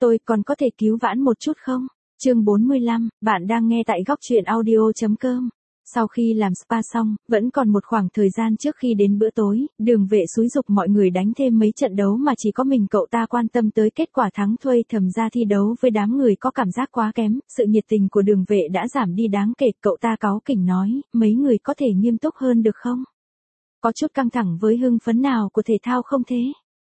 Tôi còn có thể cứu vãn một chút không? Chương 45, bạn đang nghe tại góc truyện audio.com. Sau khi làm spa xong, vẫn còn một khoảng thời gian trước khi đến bữa tối, Đường Vệ xúi giục mọi người đánh thêm mấy trận đấu mà chỉ có mình cậu ta quan tâm tới kết quả thắng thuê thầm ra thi đấu với đám người có cảm giác quá kém, sự nhiệt tình của Đường Vệ đã giảm đi đáng kể, cậu ta cáu kỉnh nói, mấy người có thể nghiêm túc hơn được không? Có chút căng thẳng với hưng phấn nào của thể thao không thế?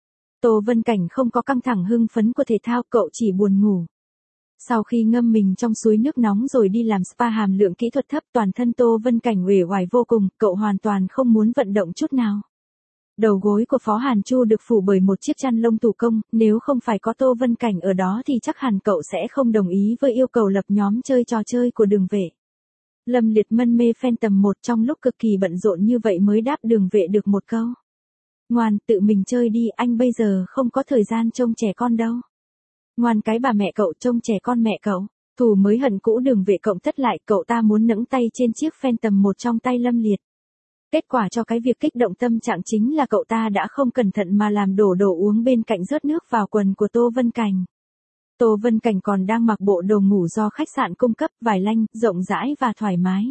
Tô Vân Cảnh không có căng thẳng hưng phấn của thể thao, cậu chỉ buồn ngủ. Sau khi ngâm mình trong suối nước nóng rồi đi làm spa hàm lượng kỹ thuật thấp, toàn thân Tô Vân Cảnh uể oải vô cùng, cậu hoàn toàn không muốn vận động chút nào. Đầu gối của Phó Hàn Chu được phủ bởi một chiếc chăn lông thủ công, nếu không phải có Tô Vân Cảnh ở đó thì chắc hẳn cậu sẽ không đồng ý với yêu cầu lập nhóm chơi trò chơi của Đường Vệ. Lâm Liệt mân mê Phantom 1 trong lúc cực kỳ bận rộn như vậy mới đáp Đường Vệ được một câu. Ngoan, tự mình chơi đi, anh bây giờ không có thời gian trông trẻ con đâu. Ngoan cái bà mẹ cậu, trông trẻ con mẹ cậu. Thù mới hận cũ, Đường Vệ cộng tất lại, cậu ta muốn nẫng tay trên chiếc Phantom 1 trong tay Lâm Liệt. Kết quả cho cái việc kích động tâm trạng chính là cậu ta đã không cẩn thận mà làm đổ đồ uống bên cạnh rớt nước vào quần của Tô Vân Cảnh. Tô Vân Cảnh còn đang mặc bộ đồ ngủ do khách sạn cung cấp, vải lanh, rộng rãi và thoải mái.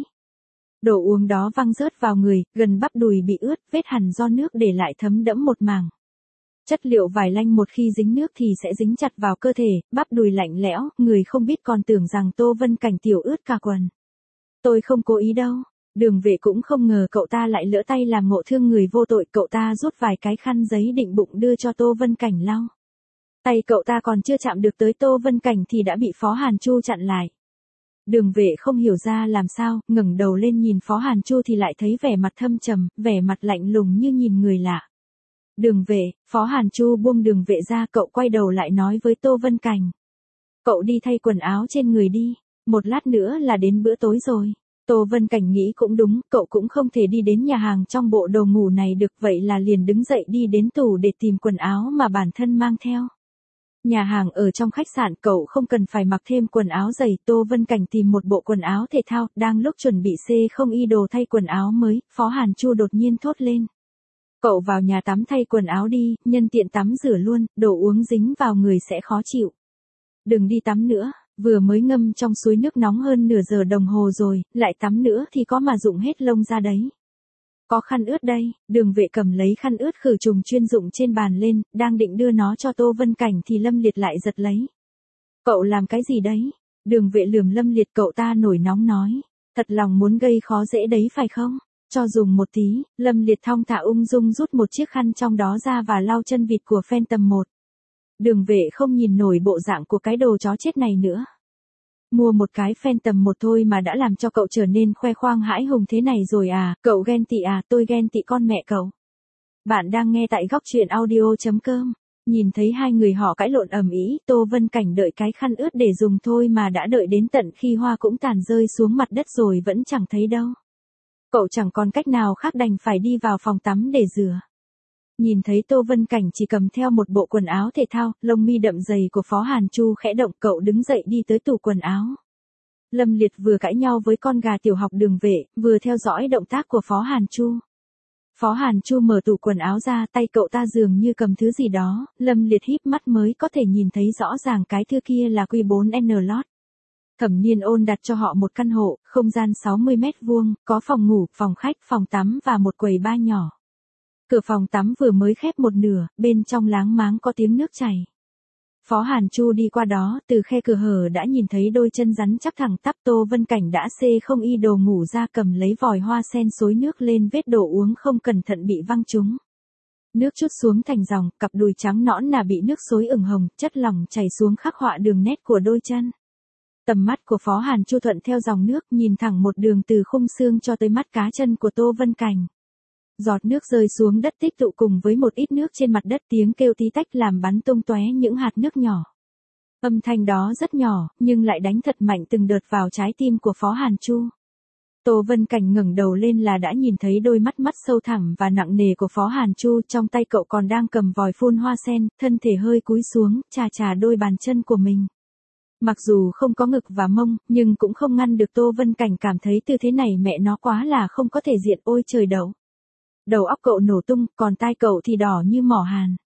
Đồ uống đó văng rớt vào người, gần bắp đùi bị ướt, vết hằn do nước để lại thấm đẫm một mảng. Chất liệu vải lanh một khi dính nước thì sẽ dính chặt vào cơ thể, bắp đùi lạnh lẽo, người không biết còn tưởng rằng Tô Vân Cảnh tiểu ướt cả quần. Tôi không cố ý đâu. Đường Vệ cũng không ngờ cậu ta lại lỡ tay làm ngộ thương người vô tội, cậu ta rút vài cái khăn giấy định bụng đưa cho Tô Vân Cảnh lau. Tay cậu ta còn chưa chạm được tới Tô Vân Cảnh thì đã bị Phó Hàn Chu chặn lại. Đường Vệ không hiểu ra làm sao, ngẩng đầu lên nhìn Phó Hàn Chu thì lại thấy vẻ mặt thâm trầm, vẻ mặt lạnh lùng như nhìn người lạ. Đường Vệ, Phó Hàn Chu buông Đường Vệ ra, cậu quay đầu lại nói với Tô Vân Cảnh. Cậu đi thay quần áo trên người đi, một lát nữa là đến bữa tối rồi. Tô Vân Cảnh nghĩ cũng đúng, cậu cũng không thể đi đến nhà hàng trong bộ đồ ngủ này được, vậy là liền đứng dậy đi đến tủ để tìm quần áo mà bản thân mang theo. Nhà hàng ở trong khách sạn, cậu không cần phải mặc thêm quần áo dày. Tô Vân Cảnh tìm một bộ quần áo thể thao, đang lúc chuẩn bị không y đồ thay quần áo mới, Phó Hàn Chu đột nhiên thốt lên. Cậu vào nhà tắm thay quần áo đi, nhân tiện tắm rửa luôn, đồ uống dính vào người sẽ khó chịu. Đừng đi tắm nữa, vừa mới ngâm trong suối nước nóng hơn nửa giờ đồng hồ rồi, lại tắm nữa thì có mà rụng hết lông ra đấy. Có khăn ướt đây, Đường Vệ cầm lấy khăn ướt khử trùng chuyên dụng trên bàn lên, đang định đưa nó cho Tô Vân Cảnh thì Lâm Liệt lại giật lấy. Cậu làm cái gì đấy? Đường Vệ lườm Lâm Liệt, cậu ta nổi nóng nói. Thật lòng muốn gây khó dễ đấy phải không? Cho dùng một tí, Lâm Liệt thong thả ung dung rút một chiếc khăn trong đó ra và lau chân vịt của Phantom 1. Đường Vệ không nhìn nổi bộ dạng của cái đồ chó chết này nữa. Mua một cái Phantom 1 thôi mà đã làm cho cậu trở nên khoe khoang hãi hùng thế này rồi à, cậu ghen tị à, tôi ghen tị con mẹ cậu. Bạn đang nghe tại góc truyện audio.com. Nhìn thấy hai người họ cãi lộn ầm ĩ, Tô Vân Cảnh đợi cái khăn ướt để dùng thôi mà đã đợi đến tận khi hoa cũng tàn rơi xuống mặt đất rồi vẫn chẳng thấy đâu. Cậu chẳng còn cách nào khác đành phải đi vào phòng tắm để rửa. Nhìn thấy Tô Vân Cảnh chỉ cầm theo một bộ quần áo thể thao, lông mi đậm dày của Phó Hàn Chu khẽ động, cậu đứng dậy đi tới tủ quần áo. Lâm Liệt vừa cãi nhau với con gà tiểu học Đường Vệ, vừa theo dõi động tác của Phó Hàn Chu. Phó Hàn Chu mở tủ quần áo ra, tay cậu ta dường như cầm thứ gì đó, Lâm Liệt híp mắt mới có thể nhìn thấy rõ ràng cái thứ kia là Q4N Lot. Thẩm Niên Ôn đặt cho họ một căn hộ, không gian 60 mét vuông, có phòng ngủ, phòng khách, phòng tắm và một quầy bar nhỏ. Cửa phòng tắm vừa mới khép một nửa, bên trong láng máng có tiếng nước chảy. Phó Hàn Chu đi qua đó, từ khe cửa hở đã nhìn thấy đôi chân rắn chắc thẳng tắp. Tô Vân Cảnh đã không y đồ ngủ ra, cầm lấy vòi hoa sen xối nước lên vết đồ uống không cẩn thận bị văng trúng. Nước chút xuống thành dòng, cặp đùi trắng nõn nà bị nước xối ửng hồng, chất lỏng chảy xuống khắc họa đường nét của đôi chân. Tầm mắt của Phó Hàn Chu thuận theo dòng nước, nhìn thẳng một đường từ khung xương cho tới mắt cá chân của Tô Vân Cảnh. Giọt nước rơi xuống đất tích tụ cùng với một ít nước trên mặt đất, tiếng kêu tí tách làm bắn tung tóe những hạt nước nhỏ. Âm thanh đó rất nhỏ, nhưng lại đánh thật mạnh từng đợt vào trái tim của Phó Hàn Chu. Tô Vân Cảnh ngẩng đầu lên là đã nhìn thấy đôi mắt sâu thẳm và nặng nề của Phó Hàn Chu, trong tay cậu còn đang cầm vòi phun hoa sen, thân thể hơi cúi xuống, chà đôi bàn chân của mình. Mặc dù không có ngực và mông, nhưng cũng không ngăn được Tô Vân Cảnh cảm thấy tư thế này mẹ nó quá là không có thể diện, ôi trời đậu. Đầu óc cậu nổ tung, còn tai cậu thì đỏ như mỏ hàn.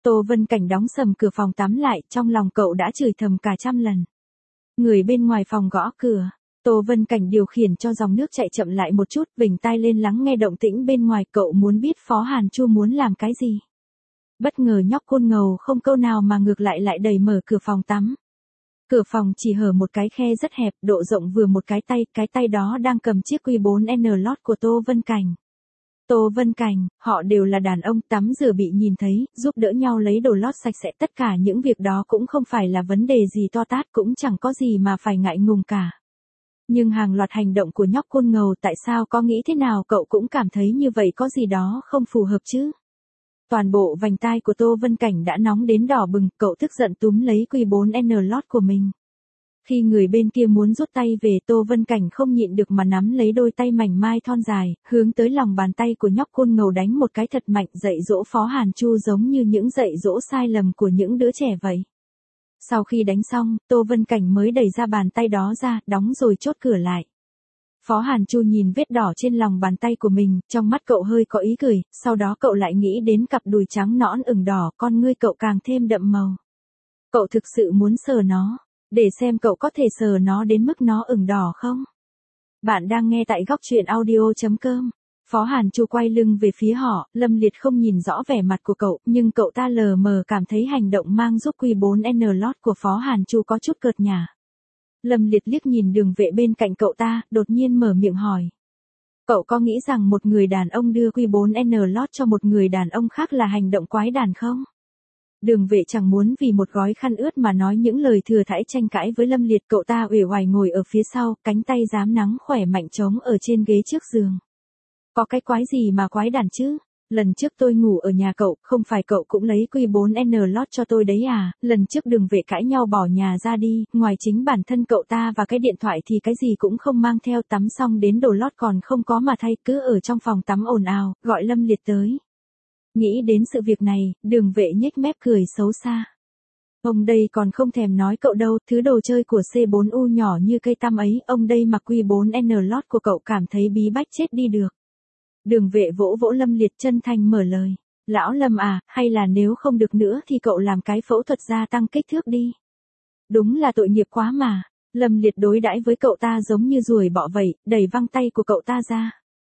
Tô Vân Cảnh đóng sầm cửa phòng tắm lại, trong lòng cậu đã chửi thầm cả trăm lần. Người bên ngoài phòng gõ cửa. Tô Vân Cảnh điều khiển cho dòng nước chạy chậm lại một chút, vểnh tai lên lắng nghe động tĩnh bên ngoài, cậu muốn biết Phó Hàn Chu muốn làm cái gì. Bất ngờ nhóc Côn Ngầu không câu nào mà ngược lại đẩy mở cửa phòng tắm. Cửa phòng chỉ hở một cái khe rất hẹp, độ rộng vừa một cái tay đó đang cầm chiếc Q4N lót của Tô Vân Cảnh. Tô Vân Cảnh, họ đều là đàn ông, tắm rửa bị nhìn thấy, giúp đỡ nhau lấy đồ lót sạch sẽ, tất cả những việc đó cũng không phải là vấn đề gì to tát, cũng chẳng có gì mà phải ngại ngùng cả. Nhưng hàng loạt hành động của nhóc Côn Ngầu, tại sao có nghĩ thế nào cậu cũng cảm thấy như vậy có gì đó không phù hợp chứ. Toàn bộ vành tai của Tô Vân Cảnh đã nóng đến đỏ bừng, cậu tức giận túm lấy Q4N lót của mình. Khi người bên kia muốn rút tay về, Tô Vân Cảnh không nhịn được mà nắm lấy đôi tay mảnh mai thon dài, hướng tới lòng bàn tay của nhóc Côn Ngầu đánh một cái thật mạnh, dạy dỗ Phó Hàn Chu giống như những dạy dỗ sai lầm của những đứa trẻ vậy. Sau khi đánh xong, Tô Vân Cảnh mới đẩy ra bàn tay đó ra, đóng rồi chốt cửa lại. Phó Hàn Chu nhìn vết đỏ trên lòng bàn tay của mình, trong mắt cậu hơi có ý cười, sau đó cậu lại nghĩ đến cặp đùi trắng nõn ửng đỏ, con ngươi cậu càng thêm đậm màu. Cậu thực sự muốn sờ nó, để xem cậu có thể sờ nó đến mức nó ửng đỏ không? Bạn đang nghe tại góc truyện audio.com. Phó Hàn Chu quay lưng về phía họ, Lâm Liệt không nhìn rõ vẻ mặt của cậu, nhưng cậu ta lờ mờ cảm thấy hành động mang giúp Q4N lót của Phó Hàn Chu có chút cợt nhả. Lâm Liệt liếc nhìn Đường Vệ bên cạnh cậu ta, đột nhiên mở miệng hỏi. Cậu có nghĩ rằng một người đàn ông đưa Q4N lót cho một người đàn ông khác là hành động quái đản không? Đường Vệ chẳng muốn vì một gói khăn ướt mà nói những lời thừa thãi tranh cãi với Lâm Liệt, cậu ta uể oải ngồi ở phía sau, cánh tay rám nắng khỏe mạnh trống ở trên ghế trước giường. Có cái quái gì mà quái đản chứ? Lần trước tôi ngủ ở nhà cậu, không phải cậu cũng lấy Q4N lót cho tôi đấy à? Lần trước Đường Vệ cãi nhau bỏ nhà ra đi, ngoài chính bản thân cậu ta và cái điện thoại thì cái gì cũng không mang theo, tắm xong đến đồ lót còn không có mà thay, cứ ở trong phòng tắm ồn ào, gọi Lâm Liệt tới. Nghĩ đến sự việc này, Đường Vệ nhếch mép cười xấu xa. Ông đây còn không thèm nói cậu đâu, thứ đồ chơi của C4U nhỏ như cây tăm ấy, ông đây mặc Q4N lót của cậu cảm thấy bí bách chết đi được. Đường Vệ vỗ vỗ Lâm Liệt chân thành mở lời. Lão Lâm à, hay là nếu không được nữa thì cậu làm cái phẫu thuật gia tăng kích thước đi. Đúng là tội nghiệp quá mà. Lâm Liệt đối đãi với cậu ta giống như ruồi bọ vậy, đẩy văng tay của cậu ta ra.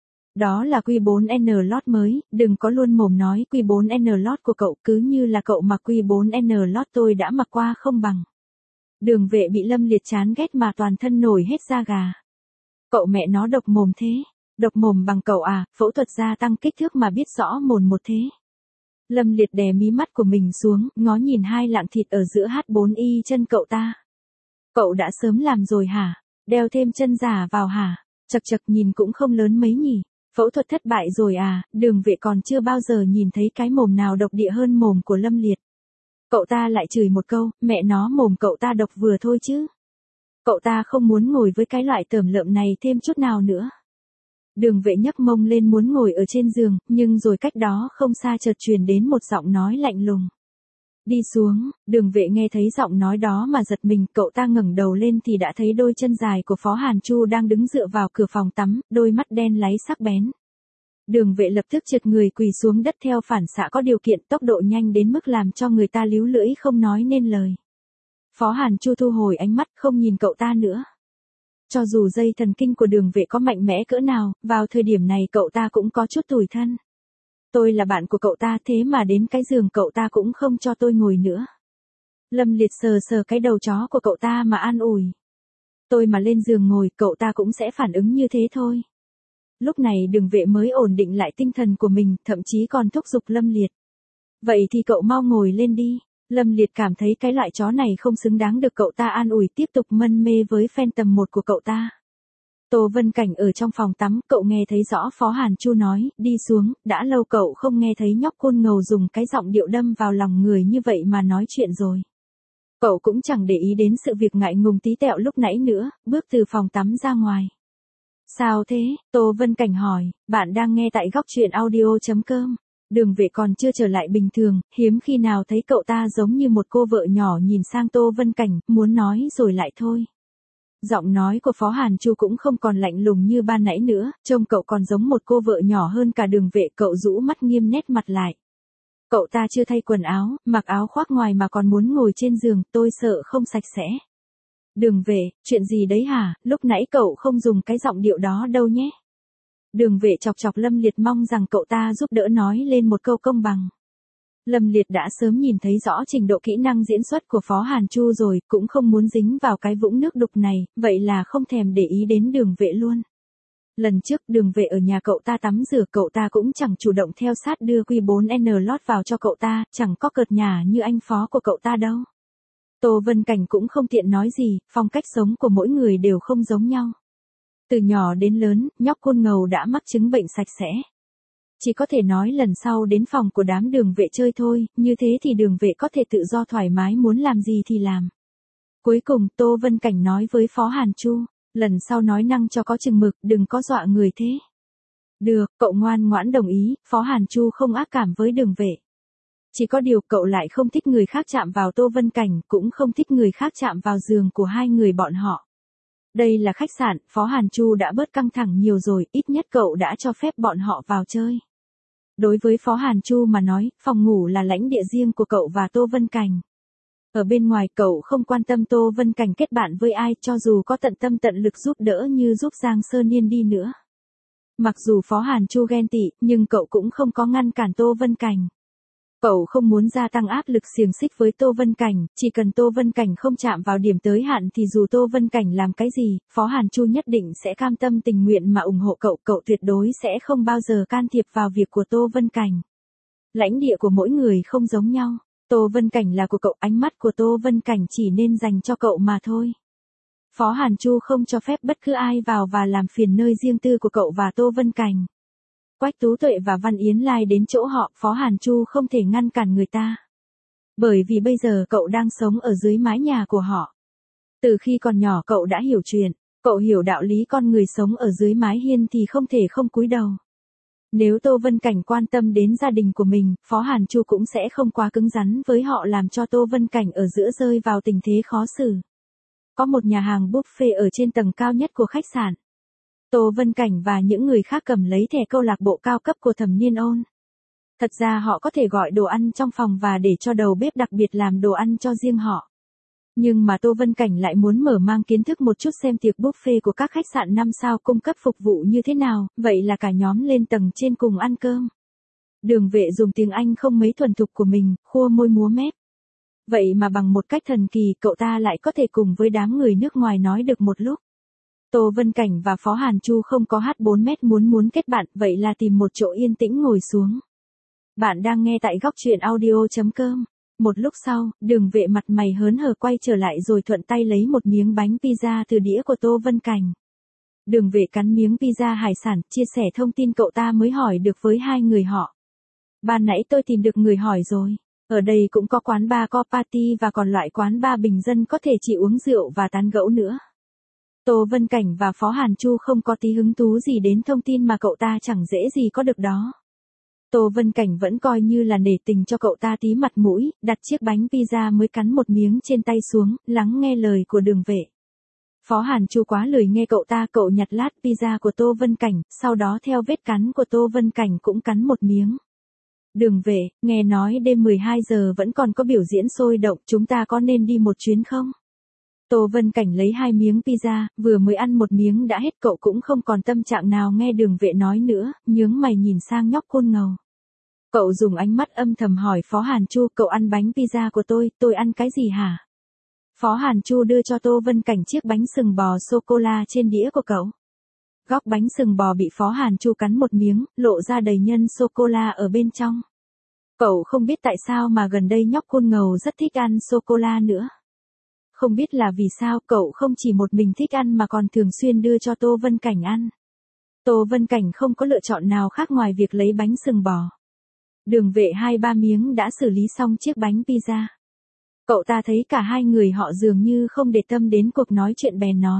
Đó là Q4N lót mới, đừng có luôn mồm nói Q4N lót của cậu, cứ như là cậu mặc Q4N lót tôi đã mặc qua không bằng. Đường Vệ bị Lâm Liệt chán ghét mà toàn thân nổi hết da gà. Cậu mẹ nó độc mồm thế. Độc mồm bằng cậu à, phẫu thuật gia tăng kích thước mà biết rõ mồn một thế. Lâm Liệt đè mí mắt của mình xuống, ngó nhìn hai lạng thịt ở giữa H4Y chân cậu ta. Cậu đã sớm làm rồi hả? Đeo thêm chân giả vào hả? Chật chật nhìn cũng không lớn mấy nhỉ. Phẫu thuật thất bại rồi à? Đường Vệ còn chưa bao giờ nhìn thấy cái mồm nào độc địa hơn mồm của Lâm Liệt. Cậu ta lại chửi một câu, mẹ nó mồm cậu ta độc vừa thôi chứ. Cậu ta không muốn ngồi với cái loại tởm lợm này thêm chút nào nữa. Đường Vệ nhấc mông lên muốn ngồi ở trên giường, nhưng rồi cách đó không xa chợt truyền đến một giọng nói lạnh lùng. Đi xuống. Đường Vệ nghe thấy giọng nói đó mà giật mình, cậu ta ngẩng đầu lên thì đã thấy đôi chân dài của Phó Hàn Chu đang đứng dựa vào cửa phòng tắm, đôi mắt đen láy sắc bén. Đường Vệ lập tức trượt người quỳ xuống đất theo phản xạ có điều kiện, tốc độ nhanh đến mức làm cho người ta líu lưỡi không nói nên lời. Phó Hàn Chu thu hồi ánh mắt không nhìn cậu ta nữa. Cho dù dây thần kinh của Đường Vệ có mạnh mẽ cỡ nào, vào thời điểm này cậu ta cũng có chút tủi thân. Tôi là bạn của cậu ta, thế mà đến cái giường cậu ta cũng không cho tôi ngồi nữa. Lâm Liệt sờ sờ cái đầu chó của cậu ta mà an ủi. Tôi mà lên giường ngồi, cậu ta cũng sẽ phản ứng như thế thôi. Lúc này Đường Vệ mới ổn định lại tinh thần của mình, thậm chí còn thúc giục Lâm Liệt. Vậy thì cậu mau ngồi lên đi. Lâm Liệt cảm thấy cái loại chó này không xứng đáng được cậu ta an ủi, tiếp tục mân mê với fan tầm 1 của cậu ta. Tô Vân Cảnh ở trong phòng tắm, cậu nghe thấy rõ Phó Hàn Chu nói, đi xuống, đã lâu cậu không nghe thấy nhóc Côn Ngầu dùng cái giọng điệu đâm vào lòng người như vậy mà nói chuyện rồi. Cậu cũng chẳng để ý đến sự việc ngại ngùng tí tẹo lúc nãy nữa, bước từ phòng tắm ra ngoài. Sao thế? Tô Vân Cảnh hỏi, bạn đang nghe tại góc truyện audio.com. Đường Vệ còn chưa trở lại bình thường, hiếm khi nào thấy cậu ta giống như một cô vợ nhỏ nhìn sang Tô Vân Cảnh, muốn nói rồi lại thôi. Giọng nói của Phó Hàn Chu cũng không còn lạnh lùng như ban nãy nữa, trông cậu còn giống một cô vợ nhỏ hơn cả Đường Vệ, cậu rũ mắt nghiêm nét mặt lại. Cậu ta chưa thay quần áo, mặc áo khoác ngoài mà còn muốn ngồi trên giường, tôi sợ không sạch sẽ. Đường Vệ, chuyện gì đấy hả, lúc nãy cậu không dùng cái giọng điệu đó đâu nhé. Đường Vệ chọc chọc Lâm Liệt mong rằng cậu ta giúp đỡ nói lên một câu công bằng. Lâm Liệt đã sớm nhìn thấy rõ trình độ kỹ năng diễn xuất của Phó Hàn Chu rồi, cũng không muốn dính vào cái vũng nước đục này, vậy là không thèm để ý đến Đường Vệ luôn. Lần trước Đường Vệ ở nhà cậu ta tắm rửa, cậu ta cũng chẳng chủ động theo sát đưa Q4N lót vào cho cậu ta, chẳng có cợt nhả như anh Phó của cậu ta đâu. Tô Vân Cảnh cũng không tiện nói gì, phong cách sống của mỗi người đều không giống nhau. Từ nhỏ đến lớn, nhóc Côn Ngầu đã mắc chứng bệnh sạch sẽ. Chỉ có thể nói lần sau đến phòng của đám Đường Vệ chơi thôi, như thế thì Đường Vệ có thể tự do thoải mái, muốn làm gì thì làm. Cuối cùng Tô Vân Cảnh nói với Phó Hàn Chu, lần sau nói năng cho có chừng mực, đừng có dọa người thế. Được, cậu ngoan ngoãn đồng ý, Phó Hàn Chu không ác cảm với Đường Vệ. Chỉ có điều cậu lại không thích người khác chạm vào Tô Vân Cảnh, cũng không thích người khác chạm vào giường của hai người bọn họ. Đây là khách sạn, Phó Hàn Chu đã bớt căng thẳng nhiều rồi, ít nhất cậu đã cho phép bọn họ vào chơi. Đối với Phó Hàn Chu mà nói, phòng ngủ là lãnh địa riêng của cậu và Tô Vân Cảnh. Ở bên ngoài cậu không quan tâm Tô Vân Cảnh kết bạn với ai, cho dù có tận tâm tận lực giúp đỡ như giúp Giang Sơn Niên đi nữa. Mặc dù Phó Hàn Chu ghen tị, nhưng cậu cũng không có ngăn cản Tô Vân Cảnh. Cậu không muốn gia tăng áp lực xiềng xích với Tô Vân Cảnh, chỉ cần Tô Vân Cảnh không chạm vào điểm tới hạn thì dù Tô Vân Cảnh làm cái gì, Phó Hàn Chu nhất định sẽ cam tâm tình nguyện mà ủng hộ cậu, cậu tuyệt đối sẽ không bao giờ can thiệp vào việc của Tô Vân Cảnh. Lãnh địa của mỗi người không giống nhau, Tô Vân Cảnh là của cậu, ánh mắt của Tô Vân Cảnh chỉ nên dành cho cậu mà thôi. Phó Hàn Chu không cho phép bất cứ ai vào và làm phiền nơi riêng tư của cậu và Tô Vân Cảnh. Quách Tú Tuệ và Văn Yến Lai đến chỗ họ, Phó Hàn Chu không thể ngăn cản người ta. Bởi vì bây giờ cậu đang sống ở dưới mái nhà của họ. Từ khi còn nhỏ cậu đã hiểu chuyện, cậu hiểu đạo lý con người sống ở dưới mái hiên thì không thể không cúi đầu. Nếu Tô Vân Cảnh quan tâm đến gia đình của mình, Phó Hàn Chu cũng sẽ không quá cứng rắn với họ làm cho Tô Vân Cảnh ở giữa rơi vào tình thế khó xử. Có một nhà hàng buffet ở trên tầng cao nhất của khách sạn. Tô Vân Cảnh và những người khác cầm lấy thẻ câu lạc bộ cao cấp của Thẩm Niên Ôn. Thật ra họ có thể gọi đồ ăn trong phòng và để cho đầu bếp đặc biệt làm đồ ăn cho riêng họ. Nhưng mà Tô Vân Cảnh lại muốn mở mang kiến thức một chút xem tiệc buffet của các khách sạn 5 sao cung cấp phục vụ như thế nào, vậy là cả nhóm lên tầng trên cùng ăn cơm. Đường Vệ dùng tiếng Anh không mấy thuần thục của mình, khua môi múa mép. Vậy mà bằng một cách thần kỳ cậu ta lại có thể cùng với đám người nước ngoài nói được một lúc. Tô Vân Cảnh và Phó Hàn Chu không có H4 muốn kết bạn, vậy là tìm một chỗ yên tĩnh ngồi xuống. Bạn đang nghe tại góc truyện audio.com. Một lúc sau, Đường Vệ mặt mày hớn hở quay trở lại rồi thuận tay lấy một miếng bánh pizza từ đĩa của Tô Vân Cảnh. Đường Vệ cắn miếng pizza hải sản, chia sẻ thông tin cậu ta mới hỏi được với hai người họ. Ban nãy tôi tìm được người hỏi rồi. Ở đây cũng có quán bar có party và còn loại quán bar bình dân có thể chỉ uống rượu và tán gẫu nữa. Tô Vân Cảnh và Phó Hàn Chu không có tí hứng thú gì đến thông tin mà cậu ta chẳng dễ gì có được đó. Tô Vân Cảnh vẫn coi như là nể tình cho cậu ta tí mặt mũi, đặt chiếc bánh pizza mới cắn một miếng trên tay xuống, lắng nghe lời của Đường Vệ. Phó Hàn Chu quá lười nghe cậu ta, cậu nhặt lát pizza của Tô Vân Cảnh, sau đó theo vết cắn của Tô Vân Cảnh cũng cắn một miếng. Đường Vệ, nghe nói đêm 12 giờ vẫn còn có biểu diễn sôi động, chúng ta có nên đi một chuyến không? Tô Vân Cảnh lấy 2 miếng pizza, vừa mới ăn một miếng đã hết, cậu cũng không còn tâm trạng nào nghe Đường Vệ nói nữa, nhướng mày nhìn sang nhóc Côn Ngầu. Cậu dùng ánh mắt âm thầm hỏi Phó Hàn Chu, cậu ăn bánh pizza của tôi ăn cái gì hả? Phó Hàn Chu đưa cho Tô Vân Cảnh chiếc bánh sừng bò sô-cô-la trên đĩa của cậu. Góc bánh sừng bò bị Phó Hàn Chu cắn một miếng, lộ ra đầy nhân sô-cô-la ở bên trong. Cậu không biết tại sao mà gần đây nhóc Côn Ngầu rất thích ăn sô-cô-la nữa. Không biết là vì sao cậu không chỉ một mình thích ăn mà còn thường xuyên đưa cho Tô Vân Cảnh ăn. Tô Vân Cảnh không có lựa chọn nào khác ngoài việc lấy bánh sừng bò. Đường Vệ 2-3 miếng đã xử lý xong chiếc bánh pizza. Cậu ta thấy cả hai người họ dường như không để tâm đến cuộc nói chuyện, bèn nói.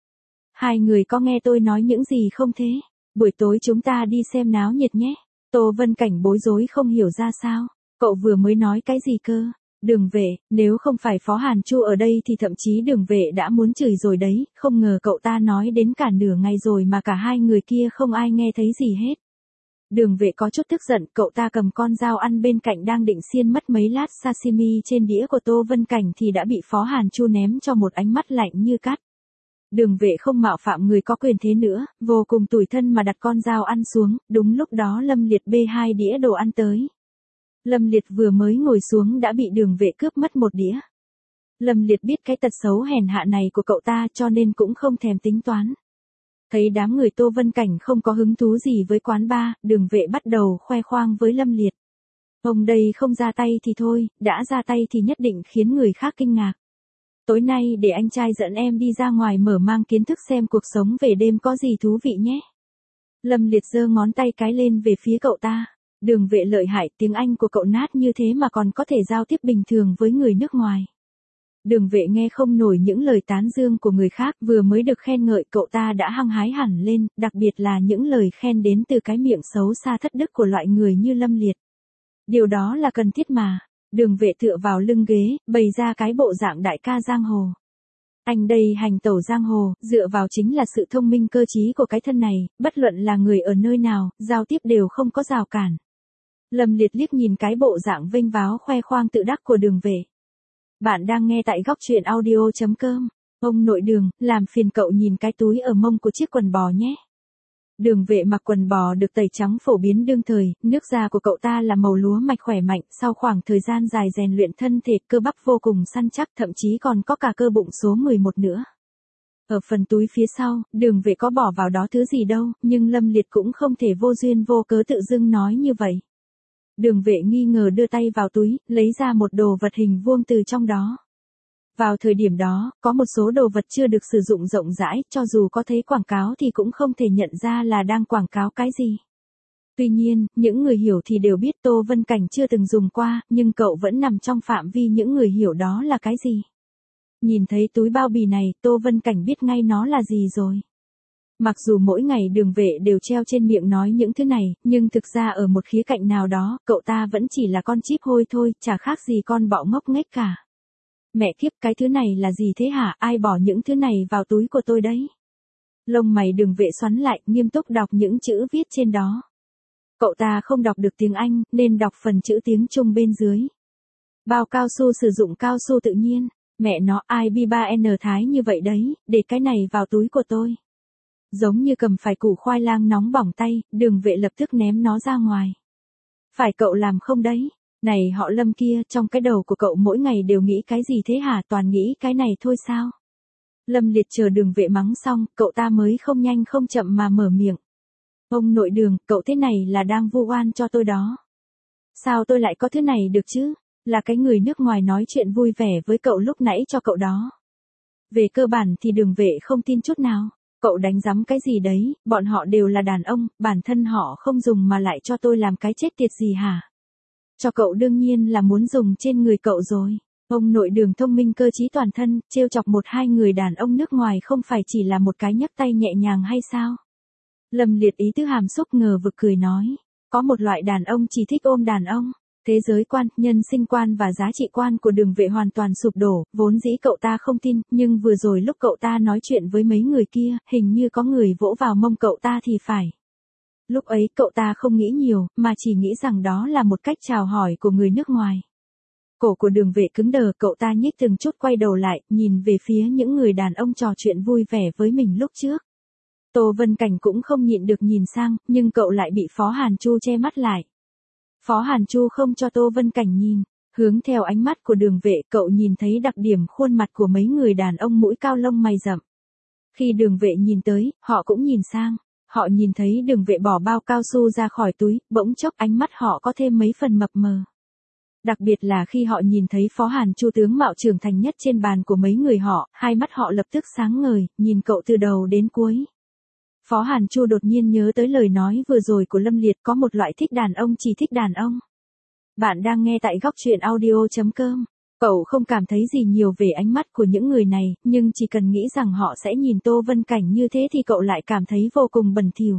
Hai người có nghe tôi nói những gì không thế? Buổi tối chúng ta đi xem náo nhiệt nhé. Tô Vân Cảnh bối rối không hiểu ra sao. Cậu vừa mới nói cái gì cơ? Đường Vệ, nếu không phải Phó Hàn Chu ở đây thì thậm chí Đường Vệ đã muốn chửi rồi đấy, không ngờ cậu ta nói đến cả nửa ngày rồi mà cả hai người kia không ai nghe thấy gì hết. Đường Vệ có chút tức giận, cậu ta cầm con dao ăn bên cạnh đang định xiên mất mấy lát sashimi trên đĩa của Tô Vân Cảnh thì đã bị Phó Hàn Chu ném cho một ánh mắt lạnh như cắt. Đường Vệ không mạo phạm người có quyền thế nữa, vô cùng tủi thân mà đặt con dao ăn xuống, đúng lúc đó Lâm Liệt bê 2 đĩa đồ ăn tới. Lâm Liệt vừa mới ngồi xuống đã bị Đường Vệ cướp mất một đĩa. Lâm Liệt biết cái tật xấu hèn hạ này của cậu ta cho nên cũng không thèm tính toán. Thấy đám người Tô Vân Cảnh không có hứng thú gì với quán bar, Đường Vệ bắt đầu khoe khoang với Lâm Liệt. Ông đây không ra tay thì thôi, đã ra tay thì nhất định khiến người khác kinh ngạc. Tối nay để anh trai dẫn em đi ra ngoài mở mang kiến thức xem cuộc sống về đêm có gì thú vị nhé. Lâm Liệt giơ ngón tay cái lên về phía cậu ta. Đường Vệ lợi hại, tiếng Anh của cậu nát như thế mà còn có thể giao tiếp bình thường với người nước ngoài. Đường Vệ nghe không nổi những lời tán dương của người khác, vừa mới được khen ngợi cậu ta đã hăng hái hẳn lên, đặc biệt là những lời khen đến từ cái miệng xấu xa thất đức của loại người như Lâm Liệt. Điều đó là cần thiết mà. Đường Vệ tựa vào lưng ghế, bày ra cái bộ dạng đại ca giang hồ. Anh đây hành tẩu giang hồ, dựa vào chính là sự thông minh cơ trí của cái thân này, bất luận là người ở nơi nào, giao tiếp đều không có rào cản. Lâm Liệt liếc nhìn cái bộ dạng vênh váo khoe khoang tự đắc của Đường Vệ. Bạn đang nghe tại góc truyện audio.com. Ông nội Đường, làm phiền cậu nhìn cái túi ở mông của chiếc quần bò nhé. Đường Vệ mặc quần bò được tẩy trắng phổ biến đương thời, nước da của cậu ta là màu lúa mạch khỏe mạnh, sau khoảng thời gian dài rèn luyện thân thể, cơ bắp vô cùng săn chắc, thậm chí còn có cả cơ bụng số 11 nữa. Ở phần túi phía sau, Đường Vệ có bỏ vào đó thứ gì đâu, nhưng Lâm Liệt cũng không thể vô duyên vô cớ tự dưng nói như vậy. Đường Vệ nghi ngờ đưa tay vào túi, lấy ra một đồ vật hình vuông từ trong đó. Vào thời điểm đó, có một số đồ vật chưa được sử dụng rộng rãi, cho dù có thấy quảng cáo thì cũng không thể nhận ra là đang quảng cáo cái gì. Tuy nhiên, những người hiểu thì đều biết Tô Vân Cảnh chưa từng dùng qua, nhưng cậu vẫn nằm trong phạm vi những người hiểu đó là cái gì. Nhìn thấy túi bao bì này, Tô Vân Cảnh biết ngay nó là gì rồi. Mặc dù mỗi ngày Đường Vệ đều treo trên miệng nói những thứ này, nhưng thực ra ở một khía cạnh nào đó, cậu ta vẫn chỉ là con chíp hôi thôi, chả khác gì con bọ ngốc nghếch cả. Mẹ kiếp, cái thứ này là gì thế hả, ai bỏ những thứ này vào túi của tôi đấy? Lông mày Đường Vệ xoắn lại, nghiêm túc đọc những chữ viết trên đó. Cậu ta không đọc được tiếng Anh, nên đọc phần chữ tiếng Trung bên dưới. Bao cao su sử dụng cao su tự nhiên, mẹ nó ai bi3N thái như vậy đấy, để cái này vào túi của tôi. Giống như cầm phải củ khoai lang nóng bỏng tay, Đường Vệ lập tức ném nó ra ngoài. Phải cậu làm không đấy? Này họ Lâm kia, trong cái đầu của cậu mỗi ngày đều nghĩ cái gì thế hả, toàn nghĩ cái này thôi sao? Lâm Liệt chờ Đường Vệ mắng xong, cậu ta mới không nhanh không chậm mà mở miệng. Ông nội Đường, cậu thế này là đang vu oan cho tôi đó. Sao tôi lại có thứ này được chứ? Là cái người nước ngoài nói chuyện vui vẻ với cậu lúc nãy cho cậu đó. Về cơ bản thì Đường Vệ không tin chút nào. Cậu đánh giấm cái gì đấy, bọn họ đều là đàn ông, bản thân họ không dùng mà lại cho tôi làm cái chết tiệt gì hả? Cho cậu đương nhiên là muốn dùng trên người cậu rồi. Ông nội Đường thông minh cơ trí toàn thân, trêu chọc 1-2 người đàn ông nước ngoài không phải chỉ là một cái nhấc tay nhẹ nhàng hay sao? Lâm Liệt ý tứ hàm xúc ngờ vực cười nói. Có một loại đàn ông chỉ thích ôm đàn ông. Thế giới quan, nhân sinh quan và giá trị quan của Đường Vệ hoàn toàn sụp đổ, vốn dĩ cậu ta không tin, nhưng vừa rồi lúc cậu ta nói chuyện với mấy người kia, hình như có người vỗ vào mông cậu ta thì phải. Lúc ấy cậu ta không nghĩ nhiều, mà chỉ nghĩ rằng đó là một cách chào hỏi của người nước ngoài. Cổ của Đường Vệ cứng đờ, cậu ta nhích từng chút quay đầu lại, nhìn về phía những người đàn ông trò chuyện vui vẻ với mình lúc trước. Tô Vân Cảnh cũng không nhịn được nhìn sang, nhưng cậu lại bị Phó Hàn Chu che mắt lại. Phó Hàn Chu không cho Tô Vân Cảnh nhìn, hướng theo ánh mắt của Đường Vệ, cậu nhìn thấy đặc điểm khuôn mặt của mấy người đàn ông mũi cao lông mày rậm. Khi Đường Vệ nhìn tới, họ cũng nhìn sang, họ nhìn thấy Đường Vệ bỏ bao cao su ra khỏi túi, bỗng chốc ánh mắt họ có thêm mấy phần mập mờ. Đặc biệt là khi họ nhìn thấy Phó Hàn Chu tướng mạo trưởng thành nhất trên bàn của mấy người họ, hai mắt họ lập tức sáng ngời, nhìn cậu từ đầu đến cuối. Phó Hàn Chu đột nhiên nhớ tới lời nói vừa rồi của Lâm Liệt, có một loại thích đàn ông chỉ thích đàn ông. Bạn đang nghe tại góc truyện audio.com. Cậu không cảm thấy gì nhiều về ánh mắt của những người này, nhưng chỉ cần nghĩ rằng họ sẽ nhìn Tô Vân Cảnh như thế thì cậu lại cảm thấy vô cùng bẩn thỉu.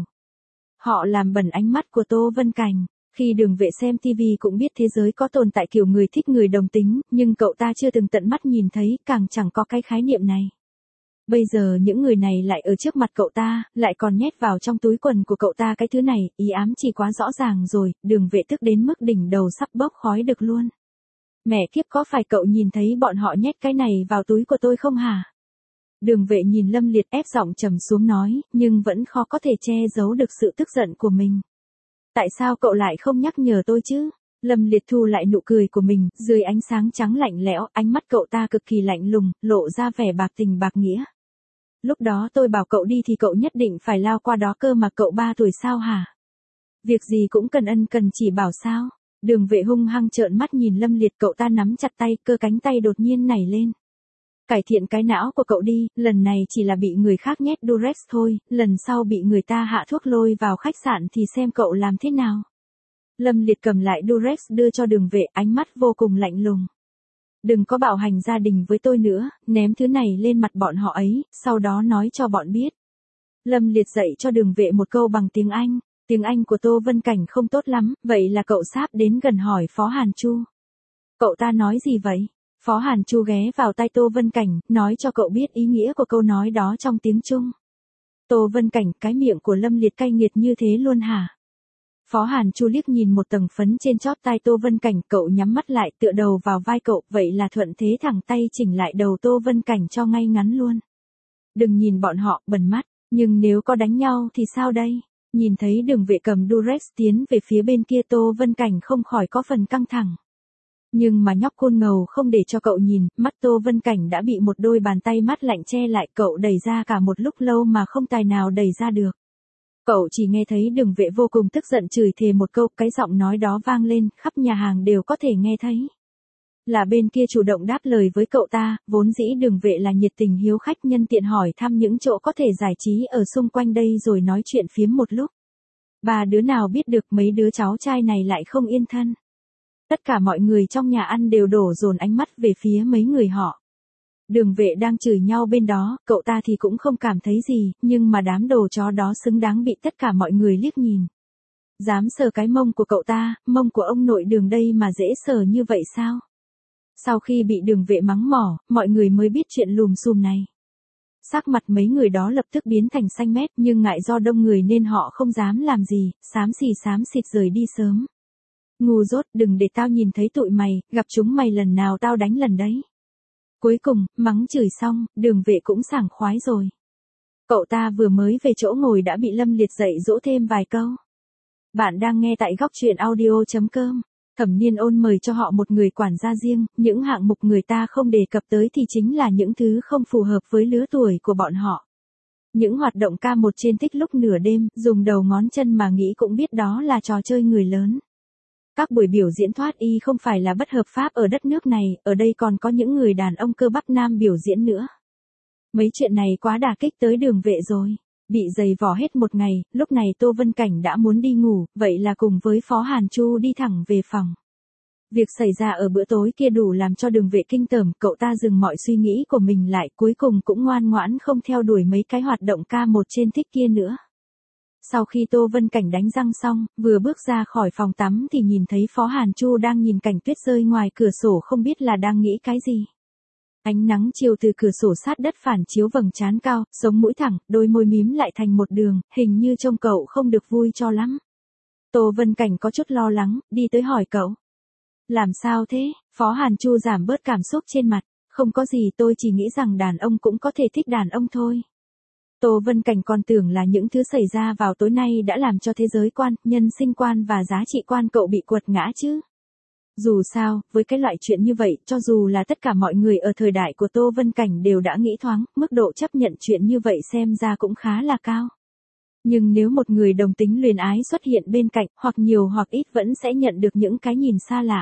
Họ làm bẩn ánh mắt của Tô Vân Cảnh. Khi Đường Vệ xem TV cũng biết thế giới có tồn tại kiểu người thích người đồng tính, nhưng cậu ta chưa từng tận mắt nhìn thấy, càng chẳng có cái khái niệm này. Bây giờ những người này lại ở trước mặt cậu ta, lại còn nhét vào trong túi quần của cậu ta cái thứ này, ý ám chỉ quá rõ ràng rồi, Đường Vệ tức đến mức đỉnh đầu sắp bốc khói được luôn. Mẹ kiếp, có phải cậu nhìn thấy bọn họ nhét cái này vào túi của tôi không hả? Đường Vệ nhìn Lâm Liệt ép giọng trầm xuống nói, nhưng vẫn khó có thể che giấu được sự tức giận của mình. Tại sao cậu lại không nhắc nhở tôi chứ? Lâm Liệt thu lại nụ cười của mình, dưới ánh sáng trắng lạnh lẽo, ánh mắt cậu ta cực kỳ lạnh lùng, lộ ra vẻ bạc tình bạc nghĩa. Lúc đó tôi bảo cậu đi thì cậu nhất định phải lao qua đó cơ mà, cậu 3 tuổi sao hả? Việc gì cũng cần ân cần chỉ bảo sao? Đường Vệ hung hăng trợn mắt nhìn Lâm Liệt, cậu ta nắm chặt tay, cơ cánh tay đột nhiên nảy lên. Cải thiện cái não của cậu đi, lần này chỉ là bị người khác nhét Durex thôi, lần sau bị người ta hạ thuốc lôi vào khách sạn thì xem cậu làm thế nào. Lâm Liệt cầm lại Durex đưa cho Đường Vệ, ánh mắt vô cùng lạnh lùng. Đừng có bạo hành gia đình với tôi nữa, ném thứ này lên mặt bọn họ ấy, sau đó nói cho bọn biết. Lâm Liệt dạy cho Đường Vệ một câu bằng tiếng Anh. Tiếng Anh của Tô Vân Cảnh không tốt lắm, vậy là cậu sáp đến gần hỏi Phó Hàn Chu. Cậu ta nói gì vậy? Phó Hàn Chu ghé vào tai Tô Vân Cảnh, nói cho cậu biết ý nghĩa của câu nói đó trong tiếng Trung. Tô Vân Cảnh, cái miệng của Lâm Liệt cay nghiệt như thế luôn hả? Phó Hàn Chu liếc nhìn một tầng phấn trên chóp tai Tô Vân Cảnh, cậu nhắm mắt lại tựa đầu vào vai cậu, vậy là thuận thế thẳng tay chỉnh lại đầu Tô Vân Cảnh cho ngay ngắn luôn. Đừng nhìn bọn họ bẩn mắt, nhưng nếu có đánh nhau thì sao đây? Nhìn thấy Đường Vệ cầm Durex tiến về phía bên kia, Tô Vân Cảnh không khỏi có phần căng thẳng. Nhưng mà nhóc khôn ngầu không để cho cậu nhìn, mắt Tô Vân Cảnh đã bị một đôi bàn tay mát lạnh che lại, cậu đẩy ra cả một lúc lâu mà không tài nào đẩy ra được. Cậu chỉ nghe thấy Đường Vệ vô cùng tức giận chửi thề một câu, cái giọng nói đó vang lên, khắp nhà hàng đều có thể nghe thấy. Là bên kia chủ động đáp lời với cậu ta, vốn dĩ Đường Vệ là nhiệt tình hiếu khách, nhân tiện hỏi thăm những chỗ có thể giải trí ở xung quanh đây rồi nói chuyện phiếm một lúc. Ba đứa nào biết được mấy đứa cháu trai này lại không yên thân. Tất cả mọi người trong nhà ăn đều đổ dồn ánh mắt về phía mấy người họ. Đường Vệ đang chửi nhau bên đó, cậu ta thì cũng không cảm thấy gì, nhưng mà đám đồ chó đó xứng đáng bị tất cả mọi người liếc nhìn. Dám sờ cái mông của cậu ta, mông của ông nội Đường đây mà dễ sờ như vậy sao? Sau khi bị Đường Vệ mắng mỏ, mọi người mới biết chuyện lùm xùm này. Sắc mặt mấy người đó lập tức biến thành xanh mét, nhưng ngại do đông người nên họ không dám làm gì, xám xịt rời đi sớm. Ngu dốt, đừng để tao nhìn thấy tụi mày, gặp chúng mày lần nào tao đánh lần đấy. Cuối cùng, mắng chửi xong, Đường Vệ cũng sảng khoái rồi. Cậu ta vừa mới về chỗ ngồi đã bị Lâm Liệt dạy dỗ thêm vài câu. Bạn đang nghe tại góc truyện audio.com. Thẩm Niên Ôn mời cho họ một người quản gia riêng, những hạng mục người ta không đề cập tới thì chính là những thứ không phù hợp với lứa tuổi của bọn họ. Những hoạt động ca một trên tích lúc nửa đêm, dùng đầu ngón chân mà nghĩ cũng biết đó là trò chơi người lớn. Các buổi biểu diễn thoát y không phải là bất hợp pháp ở đất nước này, ở đây còn có những người đàn ông cơ bắp nam biểu diễn nữa. Mấy chuyện này quá đả kích tới Đường Vệ rồi. Bị giày vò hết một ngày, lúc này Tô Vân Cảnh đã muốn đi ngủ, vậy là cùng với Phó Hàn Chu đi thẳng về phòng. Việc xảy ra ở bữa tối kia đủ làm cho Đường Vệ kinh tởm, cậu ta dừng mọi suy nghĩ của mình lại, cuối cùng cũng ngoan ngoãn không theo đuổi mấy cái hoạt động ca một trên tích kia nữa. Sau khi Tô Vân Cảnh đánh răng xong, vừa bước ra khỏi phòng tắm thì nhìn thấy Phó Hàn Chu đang nhìn cảnh tuyết rơi ngoài cửa sổ, không biết là đang nghĩ cái gì. Ánh nắng chiều từ cửa sổ sát đất phản chiếu vầng trán cao, sống mũi thẳng, đôi môi mím lại thành một đường, hình như trông cậu không được vui cho lắm. Tô Vân Cảnh có chút lo lắng, đi tới hỏi cậu. Làm sao thế? Phó Hàn Chu giảm bớt cảm xúc trên mặt. Không có gì, tôi chỉ nghĩ rằng đàn ông cũng có thể thích đàn ông thôi. Tô Vân Cảnh còn tưởng là những thứ xảy ra vào tối nay đã làm cho thế giới quan, nhân sinh quan và giá trị quan cậu bị quật ngã chứ. Dù sao, với cái loại chuyện như vậy, cho dù là tất cả mọi người ở thời đại của Tô Vân Cảnh đều đã nghĩ thoáng, mức độ chấp nhận chuyện như vậy xem ra cũng khá là cao. Nhưng nếu một người đồng tính luyến ái xuất hiện bên cạnh, hoặc nhiều hoặc ít vẫn sẽ nhận được những cái nhìn xa lạ.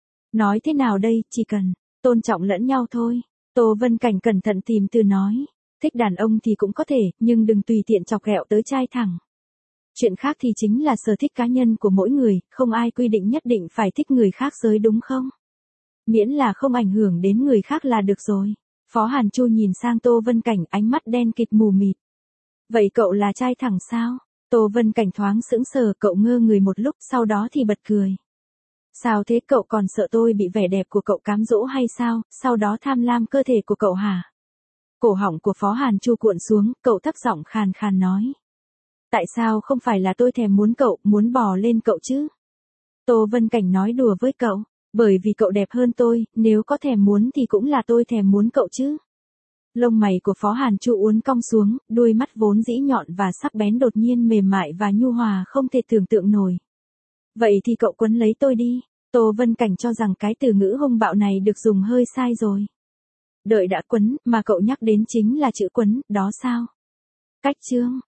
Nói thế nào đây, chỉ cần tôn trọng lẫn nhau thôi. Tô Vân Cảnh cẩn thận tìm từ nói. Thích đàn ông thì cũng có thể, nhưng đừng tùy tiện chọc ghẹo tới trai thẳng. Chuyện khác thì chính là sở thích cá nhân của mỗi người, không ai quy định nhất định phải thích người khác giới đúng không? Miễn là không ảnh hưởng đến người khác là được rồi. Phó Hàn Chu nhìn sang Tô Vân Cảnh, ánh mắt đen kịt mù mịt. Vậy cậu là trai thẳng sao? Tô Vân Cảnh thoáng sững sờ, cậu ngơ người một lúc, sau đó thì bật cười. Sao thế, cậu còn sợ tôi bị vẻ đẹp của cậu cám dỗ hay sao, sau đó tham lam cơ thể của cậu hả? Cổ họng của Phó Hàn Chu cuộn xuống, cậu thấp giọng khàn khàn nói. Tại sao không phải là tôi thèm muốn cậu, muốn bò lên cậu chứ? Tô Vân Cảnh nói đùa với cậu, bởi vì cậu đẹp hơn tôi, nếu có thèm muốn thì cũng là tôi thèm muốn cậu chứ. Lông mày của Phó Hàn Chu uốn cong xuống, đuôi mắt vốn dĩ nhọn và sắc bén đột nhiên mềm mại và nhu hòa không thể tưởng tượng nổi. Vậy thì cậu quấn lấy tôi đi. Tô Vân Cảnh cho rằng cái từ ngữ hung bạo này được dùng hơi sai rồi. Đợi đã quấn, mà cậu nhắc đến chính là chữ quấn, đó sao? Cách chương.